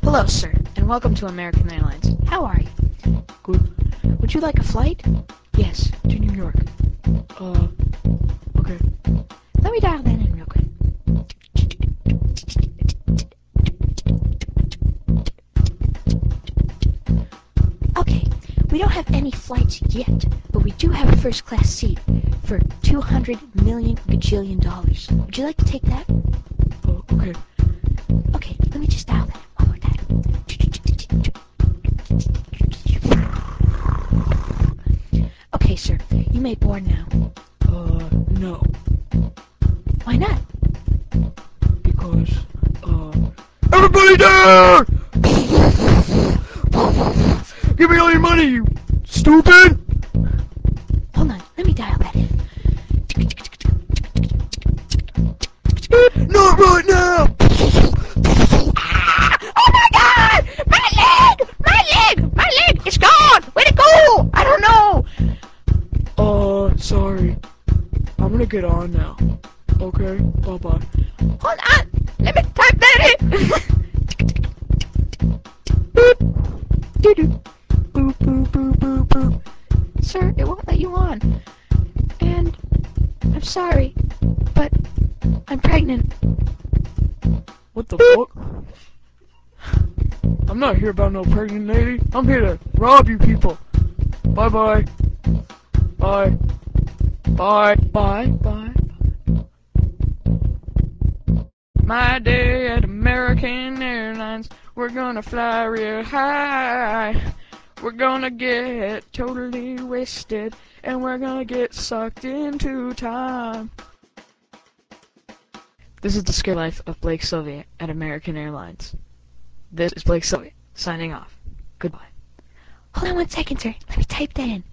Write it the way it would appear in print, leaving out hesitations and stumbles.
Hello, sir, and welcome to American Airlines. How are you? Good. Would you like a flight? Yes, to New York. Okay. Let me dial that in real quick. Okay, we don't have any flights yet, but we do have a first-class seat for $200 million gajillion. Would you like to take that? Okay. Okay, let me just dial that in one more time. Okay, sir, you may board now. No. Why not? Because, everybody down! Give me all your money, you stupid! Hold on, let me dial that in. Not right now! Oh my god! My leg! My leg! My leg! It's gone! Where'd it go? I don't know! Sorry. I'm gonna get on now. Okay? Bye-bye. Hold on! Let me type that in! Boop! Doo-doo. Boop, boop, boop, boop, boop. Sir, it won't let you on. And I'm sorry, but I'm pregnant. What the fuck? I'm not here about no pregnant lady. I'm here to rob you people. Bye-bye. Bye. Bye. Bye. Bye. My day at American Airlines, we're gonna fly real high. We're gonna get totally wasted, and we're gonna get sucked into time. This is the scary life of Blake Sylvia at American Airlines. This is Blake Sylvia, signing off. Goodbye. Hold on 1 second, sir. Let me type that in.